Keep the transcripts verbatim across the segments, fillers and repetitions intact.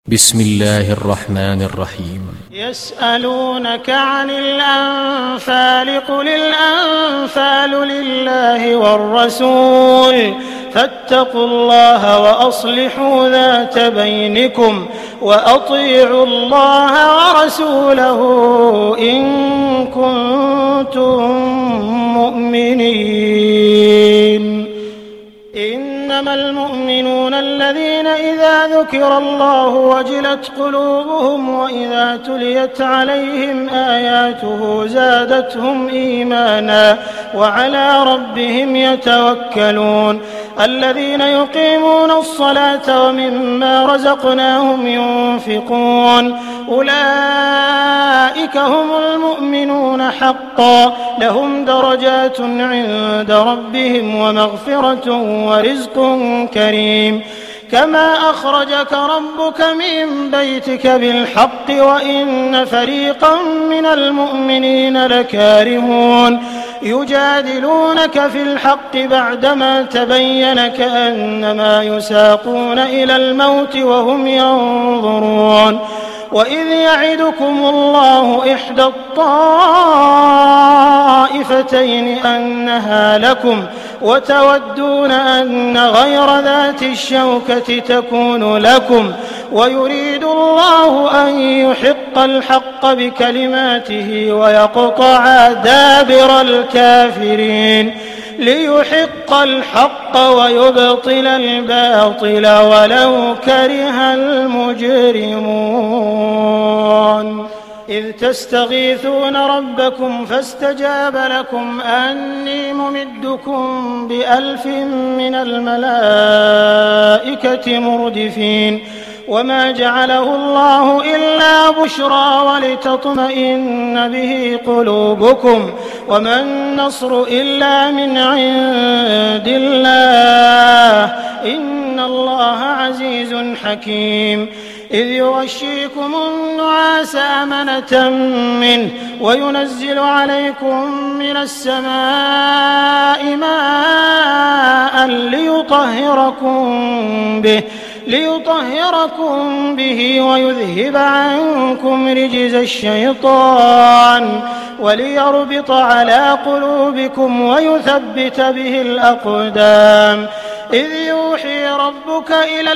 بسم الله الرحمن الرحيم. يسألونك عن الأنفال قل الأنفال لله والرسول فاتقوا الله وأصلحوا ذات بينكم وأطيعوا الله ورسوله إن كنتم مؤمنين. إنما المؤمنون الذين إذا ذكر الله وجلت قلوبهم وإذا تليت عليهم آياته زادتهم إيمانا وعلى ربهم يتوكلون. الذين يقيمون الصلاة ومما رزقناهم ينفقون أولئك هم المؤمنون حقا لهم درجات عند ربهم ومغفرة ورزق كريم. كما أخرجك ربك من بيتك بالحق وإن فريقا من المؤمنين لكارهون يجادلونك في الحق بعدما تبين كأنما يساقون إلى الموت وهم ينظرون. وإذ يعدكم الله إحدى الطائفتين أنها لكم وتودون أن غير ذات الشوكة تكون لكم ويريد الله أن يحق الحق بكلماته ويقطع دابر الكافرين ليحق الحق ويبطل الباطل ولو كره المجرمون. إذ تستغيثون ربكم فاستجاب لكم أني ممدكم بألف من الملائكة مردفين. وما جعله الله إلا بشرى ولتطمئن به قلوبكم وما النصر إلا من عند الله إن الله عزيز حكيم. إذ يغشيكم النعاس أمنة منه وينزل عليكم من السماء ماء ليطهركم به ليطهركم به ويذهب عنكم رجز الشيطان وليربط على قلوبكم ويثبت به الأقدام. إذ يوحي ربك إلى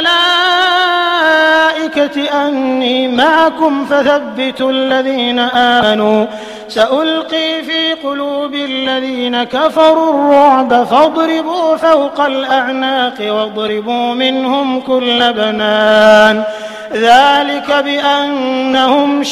الملائكة أني معكم فثبتوا الذين آمنوا سألقي في قلوب الذين كفروا الرعب فاضربوا فوق الأعناق واضربوا منهم كل بنان. ذلك بأنهم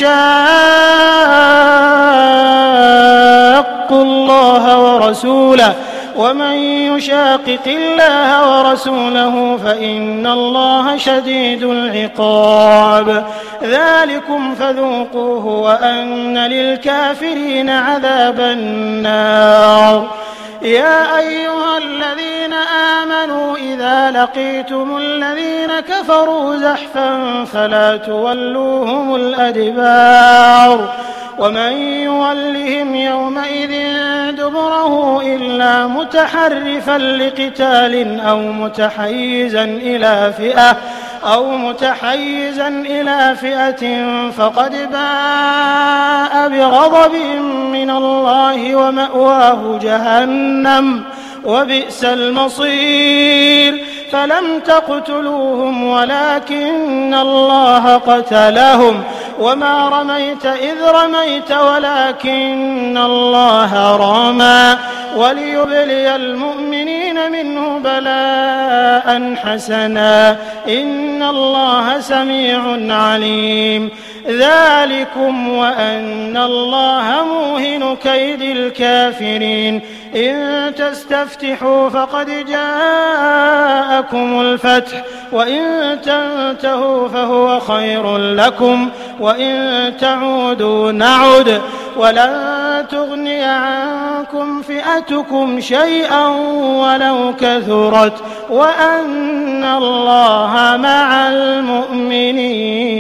شاقوا الله ورسوله ومن يشاقق الله ورسوله فإن الله شديد العقاب. ذلكم فذوقوه وأن للكافرين عذاب النار. يا أيها الذين آمنوا إذا لقيتم الذين كفروا زحفا فلا تولوهم الأدبار ومن يولهم يومئذ دبره إلا متحرفا لقتال أو متحيزا إلى فئة أو متحيزا إلى فئة فقد باء بغضب من الله ومأواه جهنم وبئس المصير. فلم تقتلوهم ولكن الله قتلهم وما رميت إذ رميت ولكن الله رمى وليبلي المؤمنين منه بلاء حسنا إن الله سميع عليم. ذلكم وأن الله موهن كيد الكافرين. إن تستفتحوا فقد جاءكم الفتح وإن تنتهوا فهو خير لكم وإن تعودوا نعد ولن تغني عنكم فئتكم شيئا ولو كثرت وأن الله مع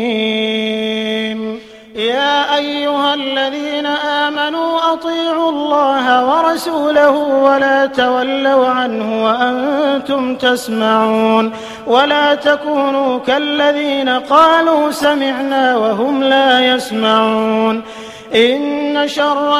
المؤمنين. يا أيها الذين آمنوا أطيعوا الله اللَّهَ وَرَسُولَهُ وَلَا تَوَلَّوْا عَنْهُ وَأَنْتُمْ تَسْمَعُونَ وَلَا تَكُونُوا كَالَّذِينَ قَالُوا سَمِعْنَا وَهُمْ لَا يَسْمَعُونَ إِنَّ شَرَّ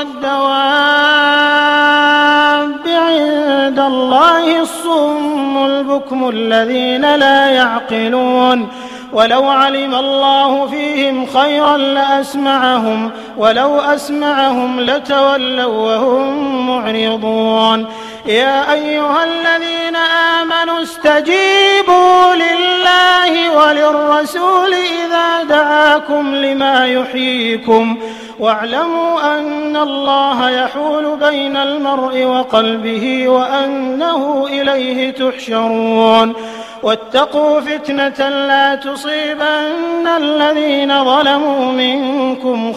الدَّوَابِّ عِندَ اللَّهِ الصُّمُّ الْبُكْمُ الَّذِينَ لَا يَعْقِلُونَ وَلَوْ عَلِمَ اللَّهُ فِيهِمْ خَيْرًا لَّأَسْمَعَهُمْ وَلَوْ أَسْمَعَهُمْ لَتَوَلَّوْا وَهُم مُّعْرِضُونَ يَا أَيُّهَا الَّذِينَ آمَنُوا اسْتَجِيبُوا لِلَّهِ وَلِلرَّسُولِ إِذَا دَعَاكُمْ لِمَا يُحْيِيكُمْ وَاعْلَمُوا أَنَّ اللَّهَ يَحُولُ بَيْنَ الْمَرْءِ وَقَلْبِهِ وَأَنَّهُ إِلَيْهِ تُحْشَرُونَ وَاتَّقُوا فِتْنَةً لَّا تُصِيبَنَّ الَّذِينَ ظَلَمُوا مِنكُمْ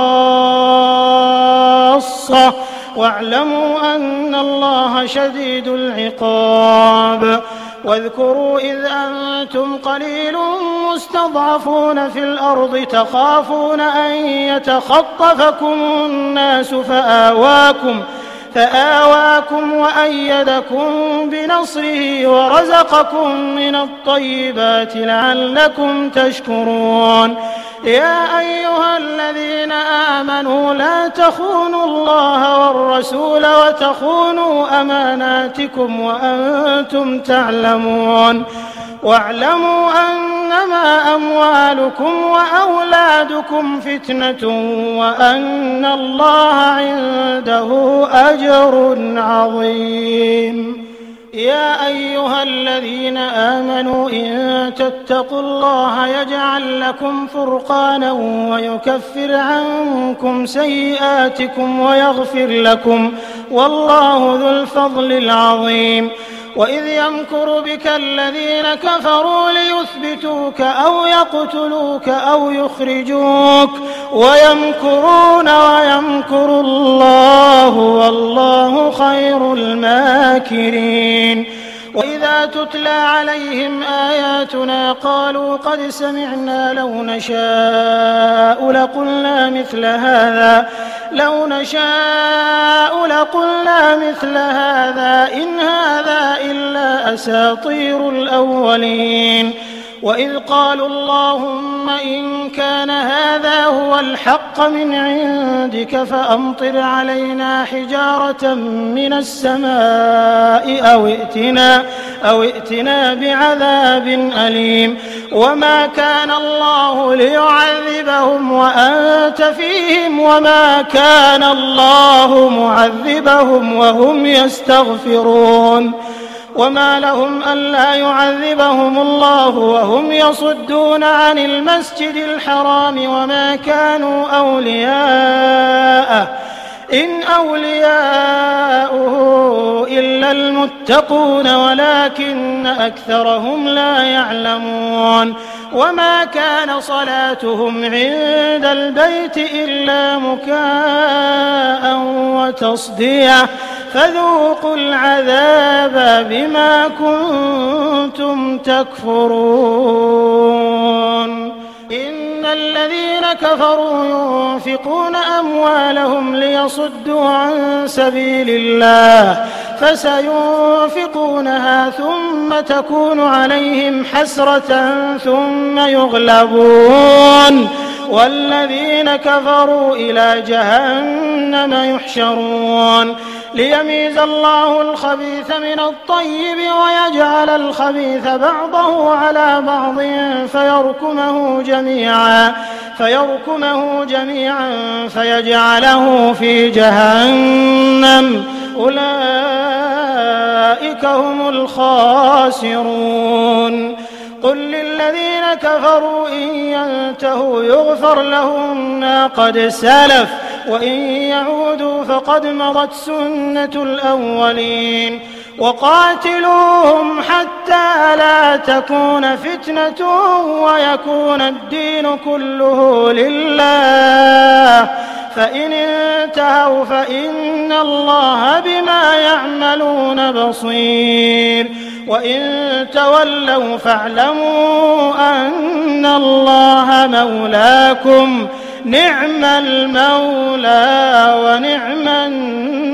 خَاصَّةً وَاعْلَمُوا أَنَّ اللَّهَ شَدِيدُ الْعِقَابِ واذكروا إذ أنتم قليل مستضعفون في الأرض تخافون أن يتخطفكم الناس فآواكم فآواكم وأيدكم بنصره ورزقكم من الطيبات لعلكم تشكرون يا أيها الذين آمنوا لا تخونوا الله والرسول وتخونوا أماناتكم وأنتم تعلمون واعلموا أنما أموالكم وأولادكم فتنة وأن الله عنده أجر عظيم يا أيها الذين آمنوا إن تتقوا الله يجعل لكم فرقانا ويكفر عنكم سيئاتكم ويغفر لكم والله ذو الفضل العظيم وإذ يمكر بك الذين كفروا ليثبتوك أو يقتلوك أو يخرجوك ويمكرون ويمكر الله والله خير الماكرين وإذا تتلى عليهم آياتنا قالوا قد سمعنا لو نشاء لقلنا مثل هذا لو نشاء لقلنا مثل هذا إن هذا إلا أساطير الأولين وإذ قالوا اللهم إن كان هذا هو الحق من عندك فأمطر علينا حجارة من السماء أو ائتنا, أو ائتنا بعذاب أليم وما كان الله ليعذبهم وأنت فيهم وما كان الله معذبهم وهم يستغفرون وما لهم ألا يعذبهم الله وهم يصدون عن المسجد الحرام وما كانوا أولياءه إن أولياؤه إلا المتقون ولكن أكثرهم لا يعلمون وما كان صلاتهم عند البيت إلا مكاء وتصدية فذوقوا العذاب بما كنتم تكفرون إن الذين كفروا ينفقون أموالهم ليصدوا عن سبيل الله فسينفقونها ثم تكون عليهم حسرة ثم يغلبون والذين كفروا إلى جهنم يحشرون ليميز الله الخبيث من الطيب ويجعل الخبيث بعضه على بعض فيركمه جميعا فيركمه جميعا فيجعله في جهنم أولئك هم الخاسرون قل للذين كفروا إن ينتهوا يغفر لهم ما قد سلف وإن يعودوا فقد مضت سنة الأولين وقاتلوهم حتى لا تكون فتنة ويكون الدين كله لله فإن انتهوا فإن الله بما يعملون بصير وإن تولوا فاعلموا أن الله مولاكم نعم المولى ونعم النصير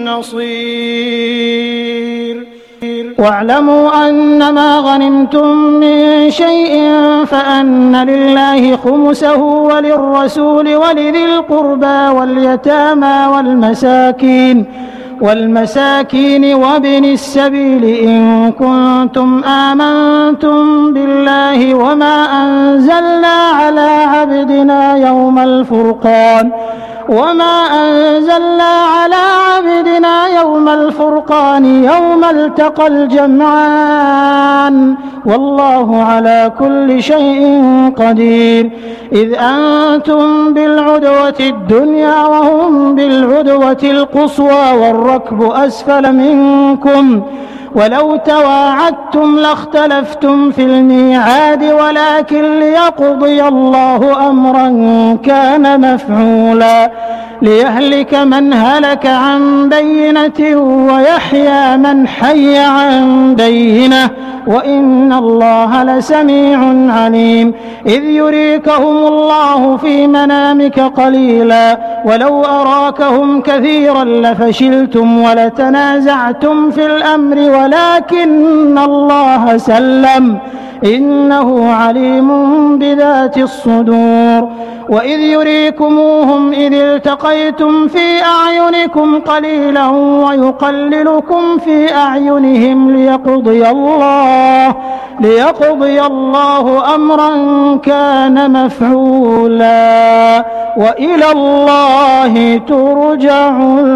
نصير واعلموا أنما غنمتم من شيء فأن لله خمسه وللرسول ولذي القربى واليتامى والمساكين والمساكين وابن السبيل إن كنتم آمنتم بالله وما أنزلنا على عبدنا يوم الفرقان وما أنزلنا على عبدنا يوم الفرقان يوم التقى الجمعان والله على كل شيء قدير إذ أنتم بالعدوة الدنيا وهم بالعدوة القصوى والركب أسفل منكم ولو تواعدتم لاختلفتم في الميعاد ولكن ليقضي الله أمرا كان مفعولا ليهلك من هلك عن بينة ويحيى من حي عن بينة وإن الله لسميع عليم إذ يريكهم الله في منامك قليلا ولو أراكهم كثيرا لفشلتم ولتنازعتم في الأمر ولكن الله سلم إنه عليم بذات الصدور وإذ يريكموهم إذ التقيتم في أعينكم قليلا ويقللكم في أعينهم ليقضي الله ليقضي الله أمرا كان مفعولا وإلى الله ترجع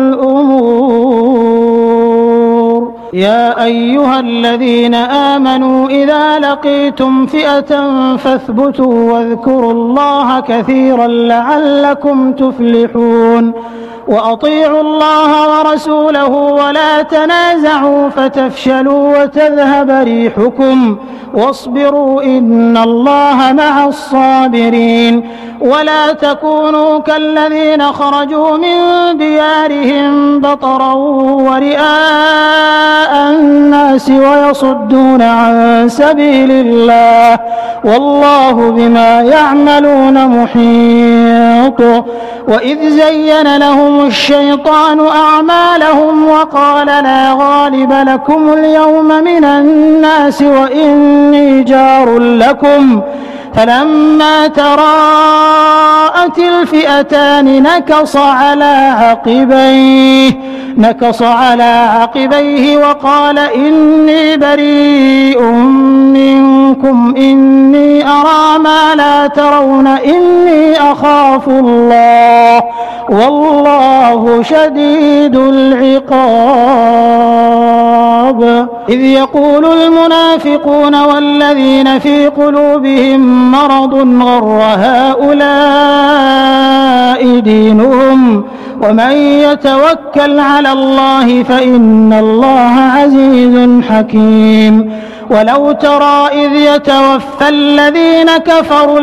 الأمور يا أيها الذين آمنوا إذا لقيتم فئة فاثبتوا واذكروا الله كثيرا لعلكم تفلحون وأطيعوا الله ورسوله ولا تنازعوا فتفشلوا وتذهب ريحكم واصبروا إن الله مع الصابرين ولا تكونوا كالذين خرجوا من ديارهم بطرا ورئاء الناس ويصدون عن سبيل الله والله بما يعملون محيط وإذ زين لهم الشيطان أعمالهم وقال لا غالب لكم اليوم من الناس وإني جار لكم فلما تراءت الفئتان نكص على عقبيه نكص على عقبيه وقال إني بريء منكم إني أرى ما لا ترون إني أخاف الله والله شديد العقاب إذ يقول المنافقون والذين في قلوبهم مرض غر هؤلاء دينهم ومن يتوكل على الله فإن الله عزيز حكيم ولو ترى إذ يتوفى الذين كفروا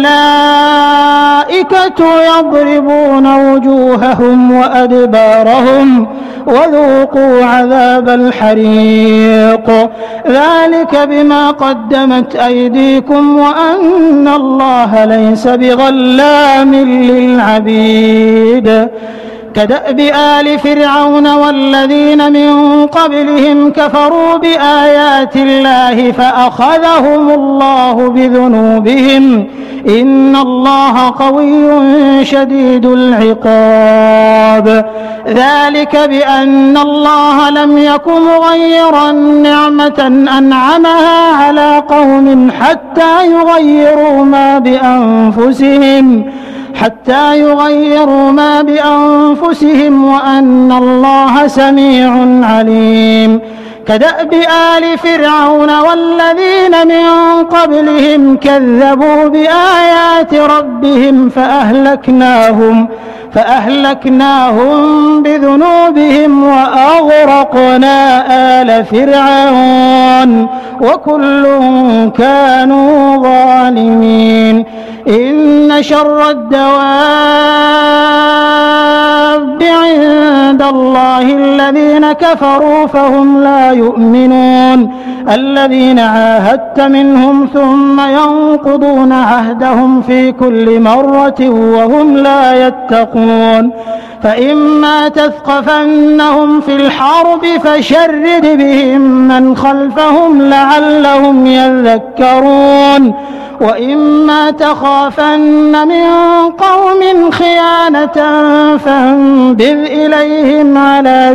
الملائكة يضربون وجوههم وأدبارهم وذوقوا عذاب الحريق ذلك بما قدمت أيديكم وأن الله ليس بظلام للعبيد كدأب آل فرعون والذين من قبلهم كفروا بآيات الله فأخذهم الله بذنوبهم إن الله قوي شديد العقاب ذلك بأن الله لم يك مغيرا نعمة أنعمها على قوم حتى يغيروا ما بأنفسهم حتى يغيروا ما بأنفسهم وأن الله سميع عليم كدأب آل فرعون والذين من قبلهم كذبوا بآيات ربهم فأهلكناهم فأهلكناهم بذنوبهم وأغرقنا آل فرعون وكل كانوا ظالمين إن شر الدواب عند الله الذين الذين كفروا فهم لا يؤمنون الذين عاهدت منهم ثم ينقضون عهدهم في كل مرة وهم لا يتقون فإما تثقفنهم في الحرب فشرد بهم من خلفهم لعلهم يذكرون وإما تخافن من قوم خيانة فانبذ إليهم على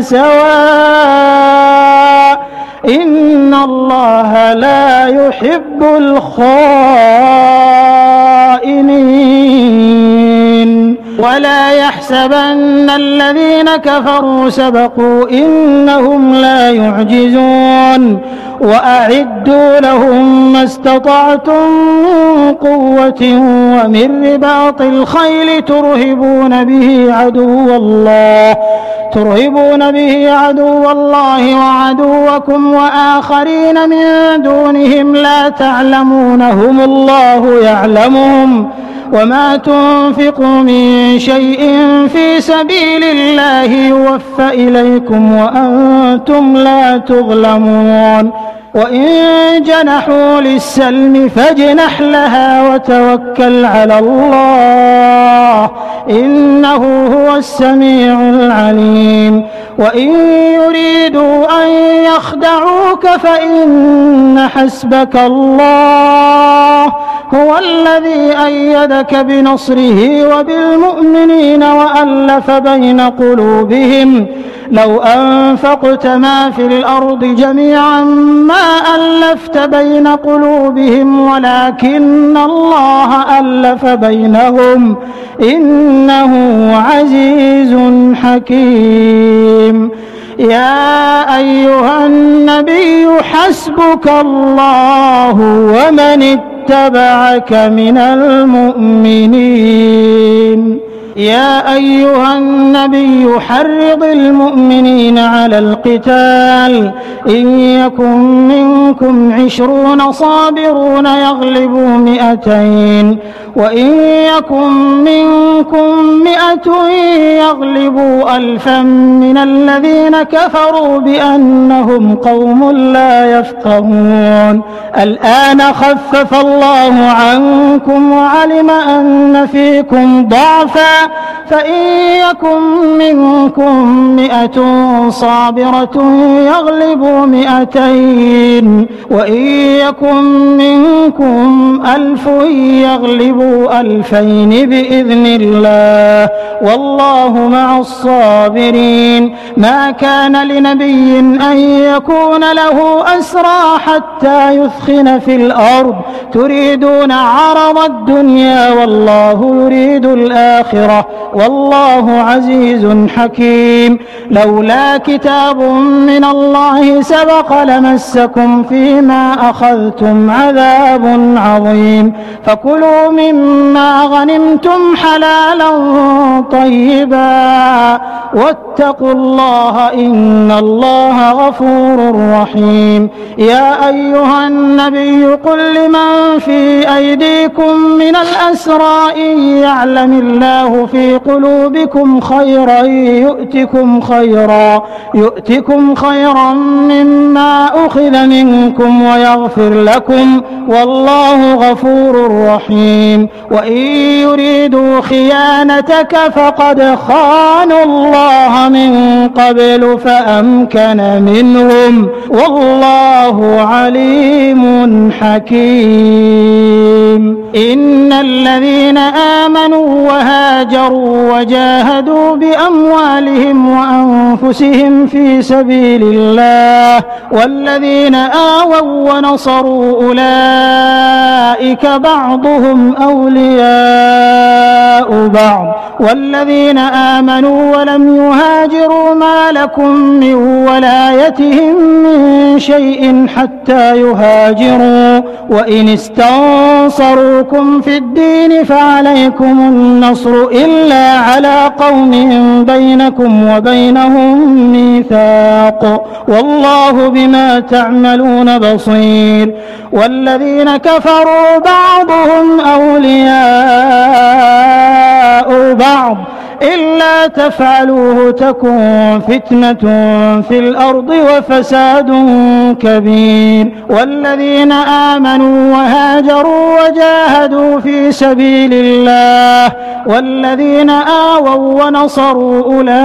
سواء إن الله لا يحب الخائنين ولا يحسبن الذين كفروا سبقوا إنهم لا يعجزون وأعدوا لهم ما استطعتم من قوة ومن رباط الخيل ترهبون به عدو الله ترهبون به عدو الله وعدوكم وآخرين من دونهم لا تعلمونهم الله يعلمهم وما تنفقوا من شيء في سبيل الله يوفى إليكم وأنتم لا تظلمون وإن جنحوا للسلم فاجنح لها وتوكل على الله إنه هو السميع العليم وإن يريدوا أن يخدعوك فإن حسبك الله هو الذي أيدك بنصره وبالمؤمنين وألف بين قلوبهم لو أنفقت ما في الأرض جميعا ما ألفت بين قلوبهم ولكن الله ألف بينهم إنه عزيز حكيم يا أيها النبي حسبك الله ومن اتبعك من المؤمنين يا أيها النبي حرض المؤمنين على القتال إن يكن منكم عشرون صابرون يغلبوا مئتين وإن يكن منكم مئة يغلبوا ألفا من الذين كفروا بأنهم قوم لا يفقهون الآن خفف الله عنكم وعلم أن فيكم ضعفا فإن يكن منكم مئة صابرة يغلبوا مئتين وإن يكن منكم ألف يغلبوا ألفين بإذن الله والله مع الصابرين ما كان لنبي أن يكون له أسرى حتى يثخن في الأرض تريدون عرض الدنيا والله يريد الآخرة والله عزيز حكيم لولا كتاب من الله سبق لمسكم فيما أخذتم عذاب عظيم فكلوا مما غنمتم حلالا طيبا واتقوا الله إن الله غفور رحيم يا أيها النبي قل لمن في أيديكم من الأسرى إن يعلم الله في قلوبكم خيرا يؤتكم خيرا يؤتكم خيرا مما أخذ منكم ويغفر لكم والله غفور رحيم وإن يريدوا خيانتك فقد خانوا الله من قبل فأمكن منهم والله عليم حكيم إن الذين آمنوا وهاجروا وجاهدوا بأموالهم وأنفسهم في سبيل الله والذين آووا ونصروا أولئك بعضهم أولياء بعض والذين آمنوا ولم يهاجروا ما لكم من ولايتهم من شيء حتى يهاجروا وإن استنصروكم في الدين فعليكم النصر إلا على قوم بينكم وبينهم ميثاق والله بما تعملون بصير والذين كفروا بعضهم أولياء بعض إلا إلا تفعلوه تكن فتنة في الأرض وفساد كبير والذين آمنوا وهاجروا وجاهدوا في سبيل الله والذين آووا ونصروا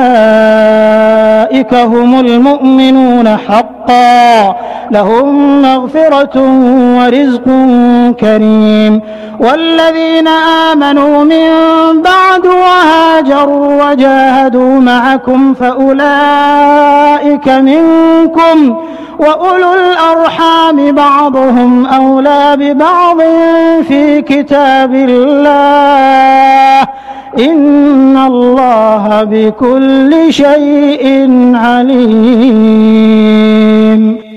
أولئك هم المؤمنون حقا لهم مغفرة ورزق كريم والذين آمنوا من بعد وهاجروا وجاهدوا معكم فأولئك منكم وأولو الأرحام بعضهم أولى ببعض في كتاب الله إن الله بكل شيء عليم.